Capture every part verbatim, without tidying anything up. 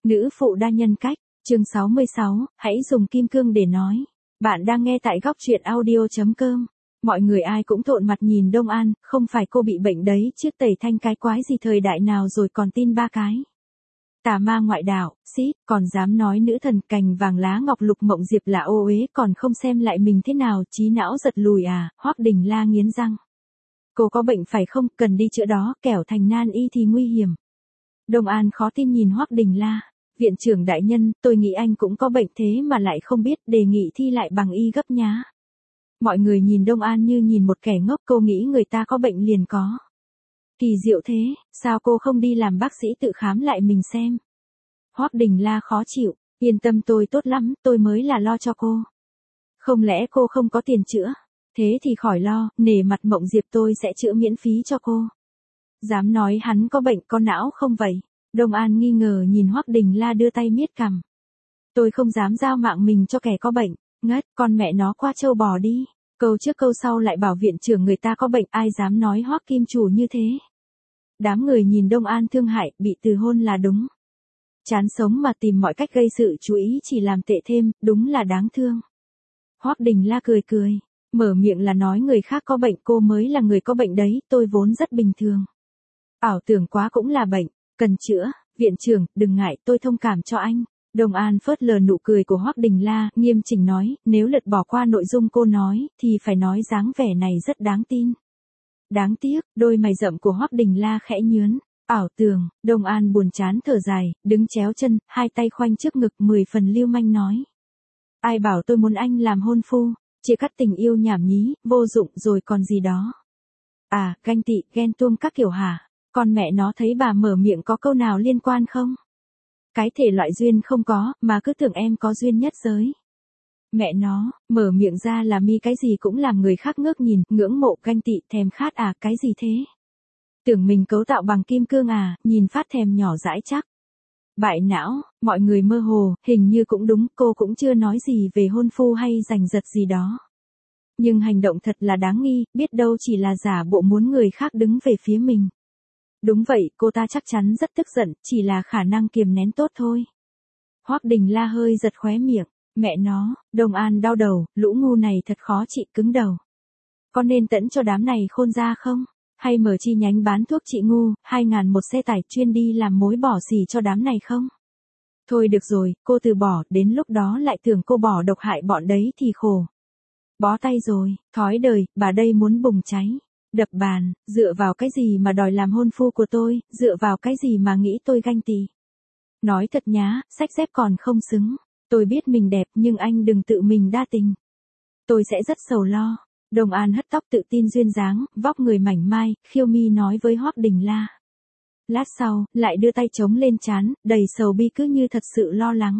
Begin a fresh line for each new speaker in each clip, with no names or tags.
Nữ phụ đa nhân cách, chương sáu mươi sáu, hãy dùng kim cương để nói. Bạn đang nghe tại góc truyện audio.com. Mọi người ai cũng thộn mặt nhìn Đông An, không phải cô bị bệnh đấy chứ tẩy thanh cái quái gì thời đại nào rồi còn tin ba cái. Tà ma ngoại đạo, xít, còn dám nói nữ thần cành vàng lá ngọc lục mộng diệp là ô uế còn không xem lại mình thế nào, trí não giật lùi à, Hoắc Đình La nghiến răng. Cô có bệnh phải không, cần đi chữa đó, kẻo thành nan y thì nguy hiểm. Đông An khó tin nhìn Hoắc Đình La. Viện trưởng đại nhân, tôi nghĩ anh cũng có bệnh thế mà lại không biết, đề nghị thi lại bằng y gấp nhá. Mọi người nhìn Đông An như nhìn một kẻ ngốc, cô nghĩ người ta có bệnh liền có. Kỳ diệu thế, sao cô không đi làm bác sĩ tự khám lại mình xem. Hoắc Đình La khó chịu, yên tâm tôi tốt lắm, tôi mới là lo cho cô. Không lẽ cô không có tiền chữa? Thế thì khỏi lo, nể mặt Mộng Diệp tôi sẽ chữa miễn phí cho cô. Dám nói hắn có bệnh con não không vậy? Đông An nghi ngờ nhìn Hoắc Đình La đưa tay miết cằm. Tôi không dám giao mạng mình cho kẻ có bệnh, ngất, con mẹ nó qua trâu bò đi. Câu trước câu sau lại bảo viện trưởng người ta có bệnh, ai dám nói Hoắc Kim Chủ như thế. Đám người nhìn Đông An thương hại, bị từ hôn là đúng. Chán sống mà tìm mọi cách gây sự chú ý chỉ làm tệ thêm, đúng là đáng thương. Hoắc Đình La cười cười, mở miệng là nói người khác có bệnh, cô mới là người có bệnh đấy, tôi vốn rất bình thường. Ảo tưởng quá cũng là bệnh, cần chữa, viện trưởng, đừng ngại, tôi thông cảm cho anh. Đông An phớt lờ nụ cười của Hoắc Đình La, nghiêm chỉnh nói, nếu lật bỏ qua nội dung cô nói, thì phải nói dáng vẻ này rất đáng tin. Đáng tiếc, đôi mày rậm của Hoắc Đình La khẽ nhướn. Ảo tưởng, Đông An buồn chán thở dài, đứng chéo chân, hai tay khoanh trước ngực, mười phần lưu manh nói. Ai bảo tôi muốn anh làm hôn phu, chia cắt tình yêu nhảm nhí, vô dụng rồi còn gì đó. À, ganh tị, ghen tuông các kiểu hả? Con mẹ nó thấy bà mở miệng có câu nào liên quan không? Cái thể loại duyên không có, mà cứ tưởng em có duyên nhất giới. Mẹ nó, mở miệng ra là mi cái gì cũng làm người khác ngước nhìn, ngưỡng mộ, ganh tị, thèm khát à, cái gì thế? Tưởng mình cấu tạo bằng kim cương à, nhìn phát thèm nhỏ dãi chắc. Bại não, mọi người mơ hồ, hình như cũng đúng, cô cũng chưa nói gì về hôn phu hay giành giật gì đó. Nhưng hành động thật là đáng nghi, biết đâu chỉ là giả bộ muốn người khác đứng về phía mình. Đúng vậy, cô ta chắc chắn rất tức giận, chỉ là khả năng kiềm nén tốt thôi. Hoắc Đình La hơi giật khóe miệng, mẹ nó, Đông An đau đầu, lũ ngu này thật khó trị, cứng đầu. Có nên tẫn cho đám này khôn ra không? Hay mở chi nhánh bán thuốc trị ngu, hai ngàn một xe tải chuyên đi làm mối bỏ xỉ cho đám này không? Thôi được rồi, cô từ bỏ, đến lúc đó lại tưởng cô bỏ độc hại bọn đấy thì khổ. Bó tay rồi, thói đời, bà đây muốn bùng cháy. Đập bàn, dựa vào cái gì mà đòi làm hôn phu của tôi, dựa vào cái gì mà nghĩ tôi ganh tị. Nói thật nhá, xách dép còn không xứng. Tôi biết mình đẹp nhưng anh đừng tự mình đa tình. Tôi sẽ rất sầu lo. Đông An hất tóc tự tin duyên dáng, vóc người mảnh mai, khiêu mi nói với Hoắc Đình La. Lát sau, lại đưa tay chống lên trán, đầy sầu bi cứ như thật sự lo lắng.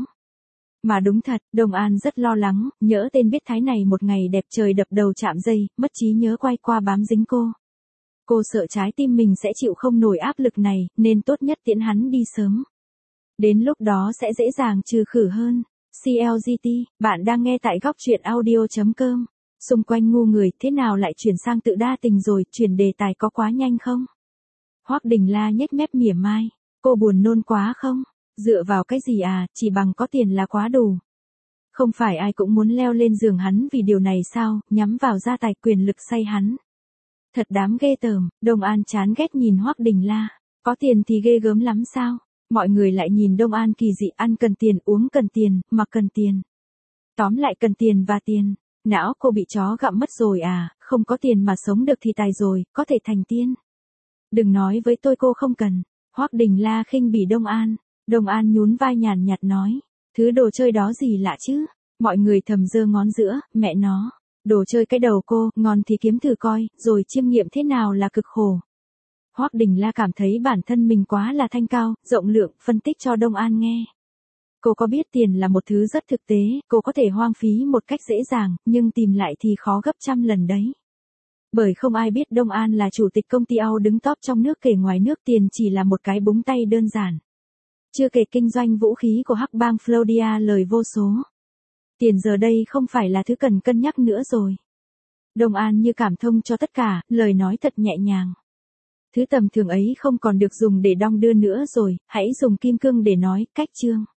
Mà đúng thật, Đông An rất lo lắng, nhỡ tên biết thái này một ngày đẹp trời đập đầu chạm dây, mất trí nhớ quay qua bám dính cô. Cô sợ trái tim mình sẽ chịu không nổi áp lực này, nên tốt nhất tiễn hắn đi sớm. Đến lúc đó sẽ dễ dàng trừ khử hơn. xê lờ giê tê, bạn đang nghe tại góc truyện audio.com. Xung quanh ngu người, thế nào lại chuyển sang tự đa tình rồi, chuyển đề tài có quá nhanh không? Hoắc Đình La nhếch mép mỉa mai, cô buồn nôn quá không? Dựa vào cái gì à, chỉ bằng có tiền là quá đủ. Không phải ai cũng muốn leo lên giường hắn vì điều này sao, nhắm vào gia tài quyền lực say hắn. Thật đám ghê tởm, Đông An chán ghét nhìn Hoắc Đình La, có tiền thì ghê gớm lắm sao? Mọi người lại nhìn Đông An kỳ dị, ăn cần tiền, uống cần tiền, mặc cần tiền. Tóm lại cần tiền và tiền. Não cô bị chó gặm mất rồi à, không có tiền mà sống được thì tài rồi, có thể thành tiên. Đừng nói với tôi cô không cần. Hoắc Đình La khinh bỉ Đông An. Đông An nhún vai nhàn nhạt nói, thứ đồ chơi đó gì lạ chứ? Mọi người thầm giơ ngón giữa, mẹ nó, đồ chơi cái đầu cô, ngon thì kiếm thử coi, rồi chiêm nghiệm thế nào là cực khổ. Hoắc Đình La cảm thấy bản thân mình quá là thanh cao, rộng lượng, phân tích cho Đông An nghe. Cô có biết tiền là một thứ rất thực tế, cô có thể hoang phí một cách dễ dàng, nhưng tìm lại thì khó gấp trăm lần đấy. Bởi không ai biết Đông An là chủ tịch công ty Âu đứng top trong nước kể ngoài nước, tiền chỉ là một cái búng tay đơn giản. Chưa kể kinh doanh vũ khí của hắc bang Florida lời vô số. Tiền giờ đây không phải là thứ cần cân nhắc nữa rồi. Đông An như cảm thông cho tất cả, lời nói thật nhẹ nhàng. Thứ tầm thường ấy không còn được dùng để đong đưa nữa rồi, hãy dùng kim cương để nói, cách chương.